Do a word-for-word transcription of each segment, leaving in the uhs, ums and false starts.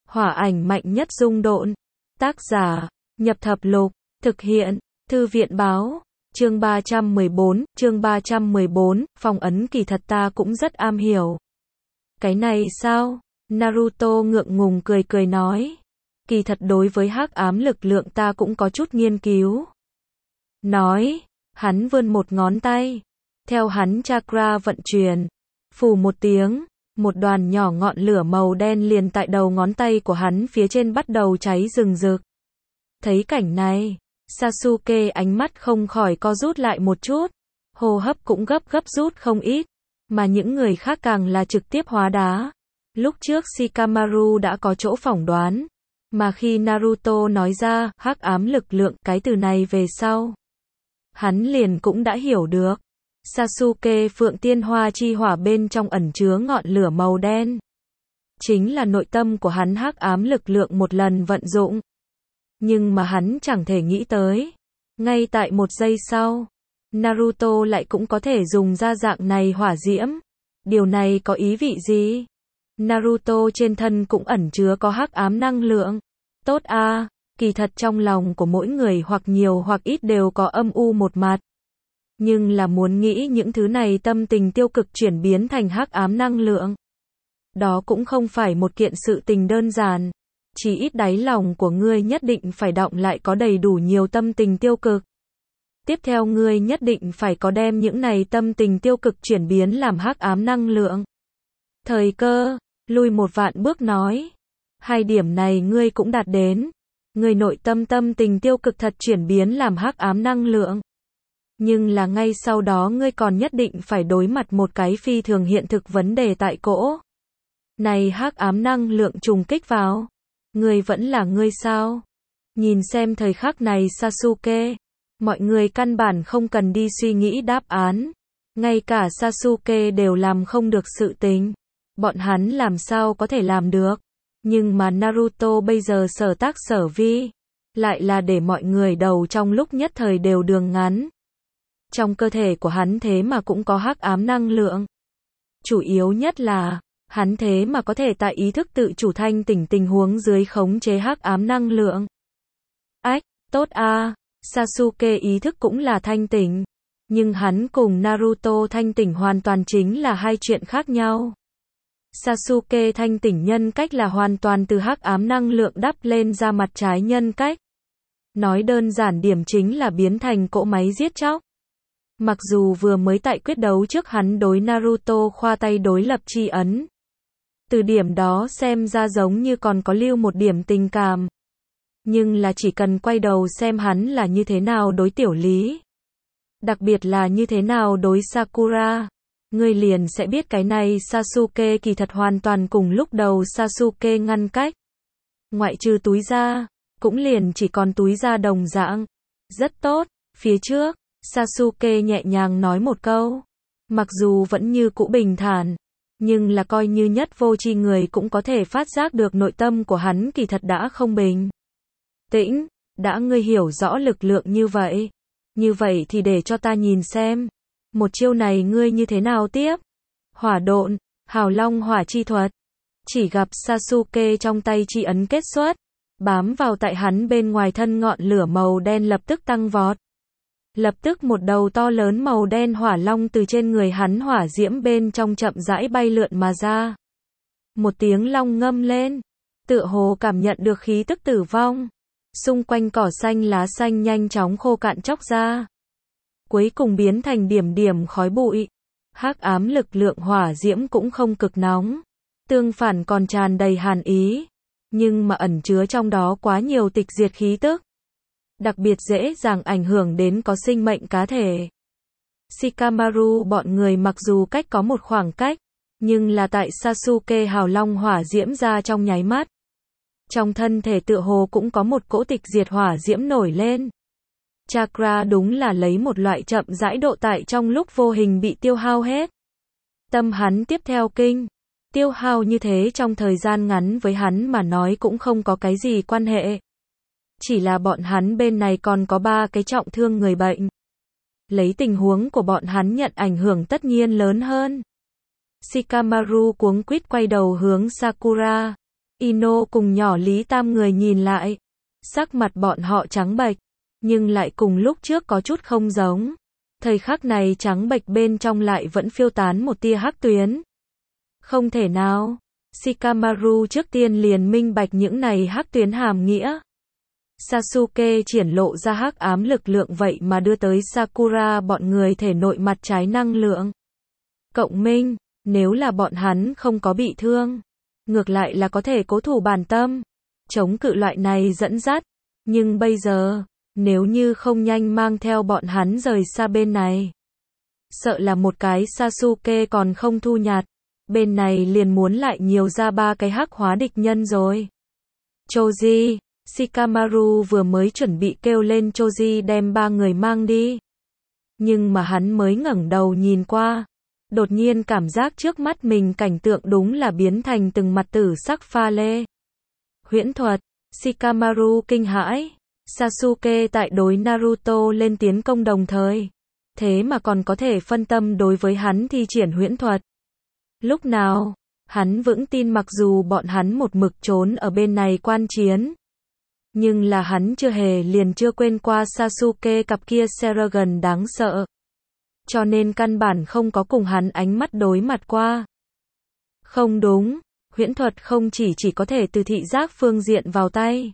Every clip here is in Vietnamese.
Hỏa ảnh mạnh nhất dung độn. Tác giả, Nhập Thập Lục, thực hiện, Thư viện Báo. Chương ba trăm mười bốn, chương ba trăm mười bốn, phong ấn kỳ thật ta cũng rất am hiểu. Cái này sao? Naruto ngượng ngùng cười cười nói. Kỳ thật đối với hắc ám lực lượng ta cũng có chút nghiên cứu. Nói, hắn vươn một ngón tay. Theo hắn chakra vận chuyển, phù một tiếng, một đoàn nhỏ ngọn lửa màu đen liền tại đầu ngón tay của hắn phía trên bắt đầu cháy rừng rực. Thấy cảnh này, Sasuke ánh mắt không khỏi co rút lại một chút, hô hấp cũng gấp gấp rút không ít, mà những người khác càng là trực tiếp hóa đá. Lúc trước Shikamaru đã có chỗ phỏng đoán, mà khi Naruto nói ra hắc ám lực lượng cái từ này về sau, hắn liền cũng đã hiểu được. Sasuke Phượng Tiên Hoa chi hỏa bên trong ẩn chứa ngọn lửa màu đen, chính là nội tâm của hắn hắc ám lực lượng một lần vận dụng. Nhưng mà hắn chẳng thể nghĩ tới, ngay tại một giây sau, Naruto lại cũng có thể dùng ra dạng này hỏa diễm. Điều này có ý vị gì? Naruto trên thân cũng ẩn chứa có hắc ám năng lượng. Tốt a, à, kỳ thật trong lòng của mỗi người hoặc nhiều hoặc ít đều có âm u một mặt. Nhưng là muốn nghĩ những thứ này tâm tình tiêu cực chuyển biến thành hắc ám năng lượng, đó cũng không phải một kiện sự tình đơn giản. Chỉ ít đáy lòng của ngươi nhất định phải đọng lại có đầy đủ nhiều tâm tình tiêu cực. Tiếp theo ngươi nhất định phải có đem những này tâm tình tiêu cực chuyển biến làm hắc ám năng lượng. Thời cơ, lui một vạn bước nói. Hai điểm này ngươi cũng đạt đến. Ngươi nội tâm tâm tình tiêu cực thật chuyển biến làm hắc ám năng lượng. Nhưng là ngay sau đó ngươi còn nhất định phải đối mặt một cái phi thường hiện thực vấn đề tại cỗ. Này hắc ám năng lượng trùng kích vào. Ngươi vẫn là ngươi sao? Nhìn xem thời khắc này Sasuke. Mọi người căn bản không cần đi suy nghĩ đáp án. Ngay cả Sasuke đều làm không được sự tình. Bọn hắn làm sao có thể làm được? Nhưng mà Naruto bây giờ sở tác sở vi, lại là để mọi người đầu trong lúc nhất thời đều đường ngắn. Trong cơ thể của hắn thế mà cũng có hắc ám năng lượng. Chủ yếu nhất là, hắn thế mà có thể tại ý thức tự chủ thanh tỉnh tình huống dưới khống chế hắc ám năng lượng. Ách, tốt a, à, Sasuke ý thức cũng là thanh tỉnh. Nhưng hắn cùng Naruto thanh tỉnh hoàn toàn chính là hai chuyện khác nhau. Sasuke thanh tỉnh nhân cách là hoàn toàn từ hắc ám năng lượng đắp lên ra mặt trái nhân cách. Nói đơn giản điểm chính là biến thành cỗ máy giết chóc. Mặc dù vừa mới tại quyết đấu trước hắn đối Naruto khoa tay đối lập tri ấn. Từ điểm đó xem ra giống như còn có lưu một điểm tình cảm. Nhưng là chỉ cần quay đầu xem hắn là như thế nào đối Tiểu Lý. Đặc biệt là như thế nào đối Sakura. Ngươi liền sẽ biết cái này Sasuke kỳ thật hoàn toàn cùng lúc đầu Sasuke ngăn cách. Ngoại trừ túi da, cũng liền chỉ còn túi da đồng dạng. Rất tốt, phía trước, Sasuke nhẹ nhàng nói một câu. Mặc dù vẫn như cũ bình thản, nhưng là coi như nhất vô tri người cũng có thể phát giác được nội tâm của hắn kỳ thật đã không bình tĩnh. Đã ngươi hiểu rõ lực lượng như vậy, như vậy thì để cho ta nhìn xem. Một chiêu này ngươi như thế nào tiếp? Hỏa độn, Hào Long hỏa chi thuật. Chỉ gặp Sasuke trong tay chi ấn kết xuất, bám vào tại hắn bên ngoài thân ngọn lửa màu đen lập tức tăng vọt. Lập tức một đầu to lớn màu đen hỏa long từ trên người hắn hỏa diễm bên trong chậm rãi bay lượn mà ra. Một tiếng long ngâm lên, tựa hồ cảm nhận được khí tức tử vong. Xung quanh cỏ xanh lá xanh nhanh chóng khô cạn chóc ra. Cuối cùng biến thành điểm điểm khói bụi. Hắc ám lực lượng hỏa diễm cũng không cực nóng, tương phản còn tràn đầy hàn ý, nhưng mà ẩn chứa trong đó quá nhiều tịch diệt khí tức, đặc biệt dễ dàng ảnh hưởng đến có sinh mệnh cá thể. Shikamaru bọn người mặc dù cách có một khoảng cách, nhưng là tại Sasuke hào long hỏa diễm ra trong nháy mắt, trong thân thể tựa hồ cũng có một cỗ tịch diệt hỏa diễm nổi lên. Chakra đúng là lấy một loại chậm rãi độ tại trong lúc vô hình bị tiêu hao hết. Tâm hắn tiếp theo kinh. Tiêu hao như thế trong thời gian ngắn với hắn mà nói cũng không có cái gì quan hệ. Chỉ là bọn hắn bên này còn có ba cái trọng thương người bệnh. Lấy tình huống của bọn hắn nhận ảnh hưởng tất nhiên lớn hơn. Shikamaru cuống quýt quay đầu hướng Sakura. Ino cùng nhỏ Lý tam người nhìn lại. Sắc mặt bọn họ trắng bệch, nhưng lại cùng lúc trước có chút không giống. Thời khắc này trắng bệch bên trong lại vẫn phiêu tán một tia hắc tuyến. Không thể nào. Shikamaru trước tiên liền minh bạch những này hắc tuyến hàm nghĩa. Sasuke triển lộ ra hắc ám lực lượng vậy mà đưa tới Sakura bọn người thể nội mặt trái năng lượng. Cộng minh, nếu là bọn hắn không có bị thương, ngược lại là có thể cố thủ bản tâm, chống cự loại này dẫn dắt. Nhưng bây giờ, nếu như không nhanh mang theo bọn hắn rời xa bên này, sợ là một cái Sasuke còn không thu nhặt, bên này liền muốn lại nhiều ra ba cái hắc hóa địch nhân rồi. Choji, Shikamaru vừa mới chuẩn bị kêu lên Choji đem ba người mang đi. Nhưng mà hắn mới ngẩng đầu nhìn qua, đột nhiên cảm giác trước mắt mình cảnh tượng đúng là biến thành từng mặt tử sắc pha lê. Huyễn thuật, Shikamaru kinh hãi. Sasuke tại đối Naruto lên tiến công đồng thời, thế mà còn có thể phân tâm đối với hắn thi triển huyễn thuật. Lúc nào, hắn vững tin mặc dù bọn hắn một mực trốn ở bên này quan chiến, nhưng là hắn chưa hề liền chưa quên qua Sasuke cặp kia Sharingan đáng sợ. Cho nên căn bản không có cùng hắn ánh mắt đối mặt qua. Không đúng, huyễn thuật không chỉ chỉ có thể từ thị giác phương diện vào tay.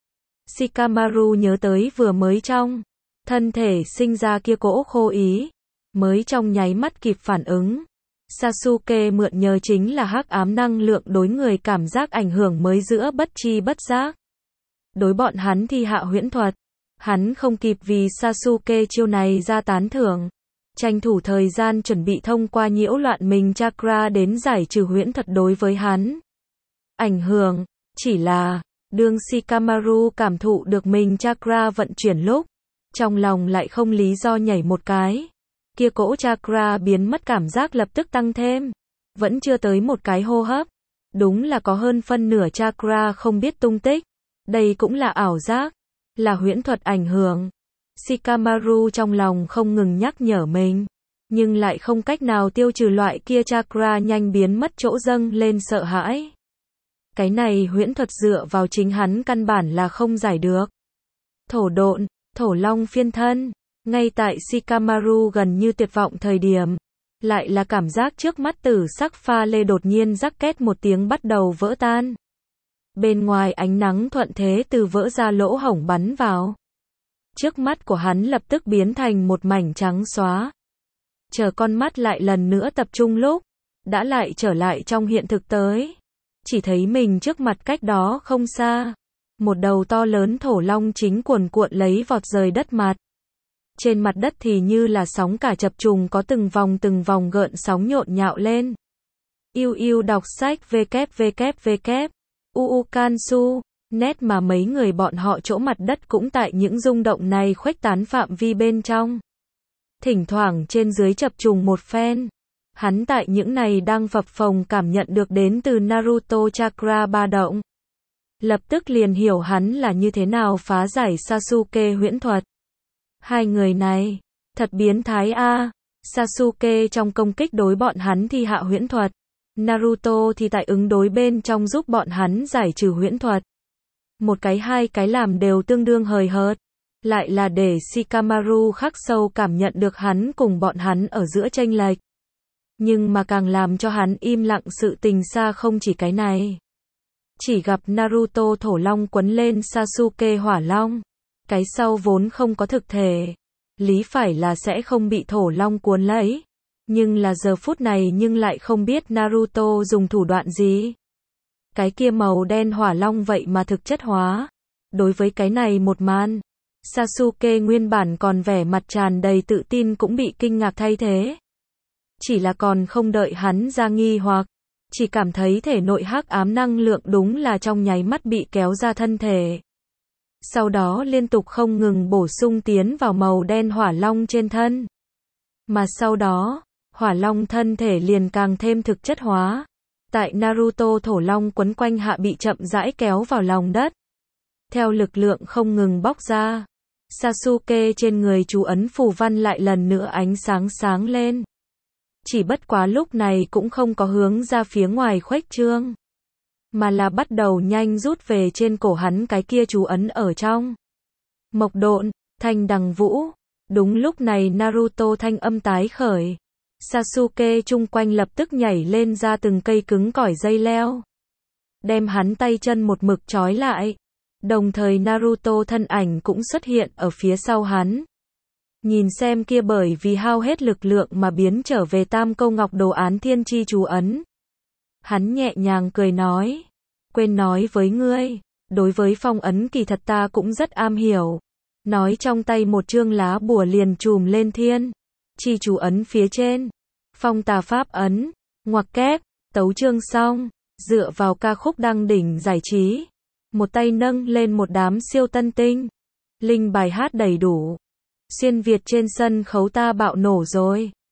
Shikamaru nhớ tới vừa mới trong thân thể sinh ra kia cỗ khô ý, mới trong nháy mắt kịp phản ứng. Sasuke mượn nhờ chính là hắc ám năng lượng đối người cảm giác ảnh hưởng mới giữa bất chi bất giác. Đối bọn hắn thi hạ huyễn thuật, hắn không kịp vì Sasuke chiêu này ra tán thưởng, tranh thủ thời gian chuẩn bị thông qua nhiễu loạn mình chakra đến giải trừ huyễn thuật đối với hắn ảnh hưởng. Chỉ là, đương Shikamaru cảm thụ được mình chakra vận chuyển lúc, trong lòng lại không lý do nhảy một cái. Kia cỗ chakra biến mất cảm giác lập tức tăng thêm, vẫn chưa tới một cái hô hấp, đúng là có hơn phân nửa chakra không biết tung tích. Đây cũng là ảo giác, là huyễn thuật ảnh hưởng. Shikamaru trong lòng không ngừng nhắc nhở mình, nhưng lại không cách nào tiêu trừ loại kia chakra nhanh biến mất chỗ dâng lên sợ hãi. Cái này huyễn thuật dựa vào chính hắn căn bản là không giải được. Thổ độn, thổ long phiên thân, ngay tại Shikamaru gần như tuyệt vọng thời điểm, lại là cảm giác trước mắt tử sắc pha lê đột nhiên rắc két một tiếng bắt đầu vỡ tan. Bên ngoài ánh nắng thuận thế từ vỡ ra lỗ hổng bắn vào. Trước mắt của hắn lập tức biến thành một mảnh trắng xóa. Chờ con mắt lại lần nữa tập trung lúc, đã lại trở lại trong hiện thực tới. Chỉ thấy mình trước mặt cách đó không xa, một đầu to lớn thổ long chính cuồn cuộn lấy vọt rời đất mặt. Trên mặt đất thì như là sóng cả chập trùng có từng vòng từng vòng gợn sóng nhộn nhạo lên. Yêu yêu đọc sách www. uu Kansu, net mà mấy người bọn họ chỗ mặt đất cũng tại những rung động này khuếch tán phạm vi bên trong. Thỉnh thoảng trên dưới chập trùng một phen. Hắn tại những này đang phập phồng cảm nhận được đến từ Naruto chakra ba động. Lập tức liền hiểu hắn là như thế nào phá giải Sasuke huyễn thuật. Hai người này, thật biến thái a. Sasuke trong công kích đối bọn hắn thi hạ huyễn thuật. Naruto thì tại ứng đối bên trong giúp bọn hắn giải trừ huyễn thuật. Một cái hai cái làm đều tương đương hời hợt. Lại là để Shikamaru khắc sâu cảm nhận được hắn cùng bọn hắn ở giữa chênh lệch. Nhưng mà càng làm cho hắn im lặng sự tình xa không chỉ cái này. Chỉ gặp Naruto thổ long quấn lên Sasuke hỏa long. Cái sau vốn không có thực thể. Lý phải là sẽ không bị thổ long cuốn lấy. Nhưng là giờ phút này nhưng lại không biết Naruto dùng thủ đoạn gì. Cái kia màu đen hỏa long vậy mà thực chất hóa. Đối với cái này một màn, Sasuke nguyên bản còn vẻ mặt tràn đầy tự tin cũng bị kinh ngạc thay thế. Chỉ là còn không đợi hắn ra nghi hoặc, chỉ cảm thấy thể nội hắc ám năng lượng đúng là trong nháy mắt bị kéo ra thân thể. Sau đó liên tục không ngừng bổ sung tiến vào màu đen hỏa long trên thân. Mà sau đó, hỏa long thân thể liền càng thêm thực chất hóa. Tại Naruto thổ long quấn quanh hạ bị chậm rãi kéo vào lòng đất. Theo lực lượng không ngừng bóc ra, Sasuke trên người chú ấn phù văn lại lần nữa ánh sáng sáng lên. Chỉ bất quá lúc này cũng không có hướng ra phía ngoài khuếch trương, mà là bắt đầu nhanh rút về trên cổ hắn cái kia chú ấn ở trong. Mộc độn, thanh đằng vũ. Đúng lúc này Naruto thanh âm tái khởi. Sasuke chung quanh lập tức nhảy lên ra từng cây cứng cỏi dây leo. Đem hắn tay chân một mực trói lại. Đồng thời Naruto thân ảnh cũng xuất hiện ở phía sau hắn. Nhìn xem kia bởi vì hao hết lực lượng mà biến trở về tam câu ngọc đồ án thiên chi chú ấn. Hắn nhẹ nhàng cười nói. Quên nói với ngươi, đối với phong ấn kỳ thật ta cũng rất am hiểu. Nói trong tay một chương lá bùa liền chùm lên thiên chi chú ấn phía trên. Phong tà pháp ấn, ngoặc kép, tấu chương xong, dựa vào ca khúc đăng đỉnh giải trí. Một tay nâng lên một đám siêu tân tinh. Linh bài hát đầy đủ. Xuyên Việt trên sân khấu ta bạo nổ rồi.